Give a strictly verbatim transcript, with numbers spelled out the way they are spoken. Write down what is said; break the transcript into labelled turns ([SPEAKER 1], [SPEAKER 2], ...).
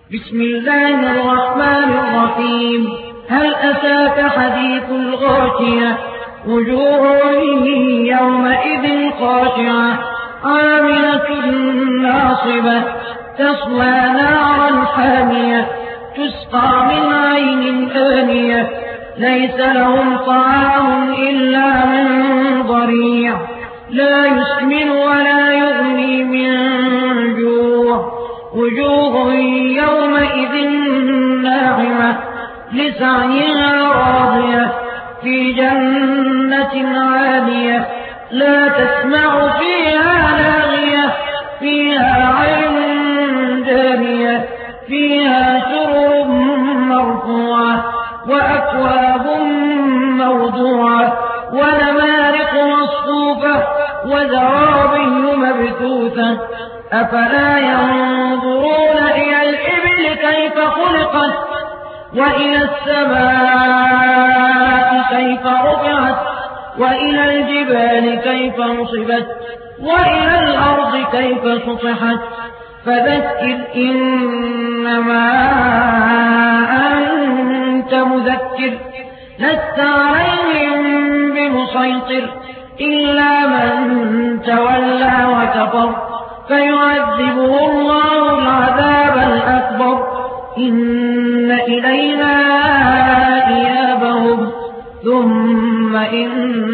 [SPEAKER 1] بسم الله الرحمن الرحيم. هل أتاك حديث الغاشية؟ وجوه يومئذ خاشعة عاملة ناصبة تصلى نارا حامية تسقى من عين آنية ليس لهم طعام إلا من ضريع لا يسمن ولا يغني من جوع. وجوه يومئذ ناعمة لسعيها راضية في جنة عالية لا تسمع فيها لاغية فيها عين جارية فيها سرر مرفوعة وأكواب موضوعة ونمارق مصفوفة وزرابي مبثوثة. أفلا ينظرون إلى الإبل كيف خلقت وإلى السماء كيف رفعت وإلى الجبال كيف نصبت وإلى الأرض كيف سطحت. فذكر إنما أنت مذكر لست عليهم بمسيطر إلا من تولى وكفر فيعذبه الله العذاب الأكبر. إن إلينا إيابهم ثم إن